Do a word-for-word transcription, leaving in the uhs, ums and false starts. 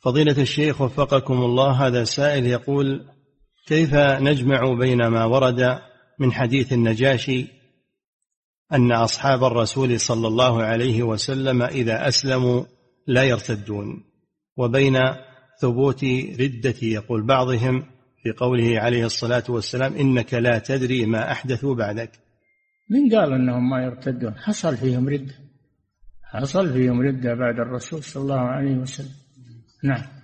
فضيلة الشيخ وفقكم الله، هذا سائل يقول: كيف نجمع بين ما ورد من حديث النجاشي أن أصحاب الرسول صلى الله عليه وسلم إذا أسلموا لا يرتدون، وبين ثبوت ردة يقول بعضهم في قوله عليه الصلاة والسلام: إنك لا تدري ما أحدثوا بعدك؟ من قال أنهم ما يرتدون؟ حصل فيهم ردة، حصل فيهم ردة بعد الرسول صلى الله عليه وسلم. نعم.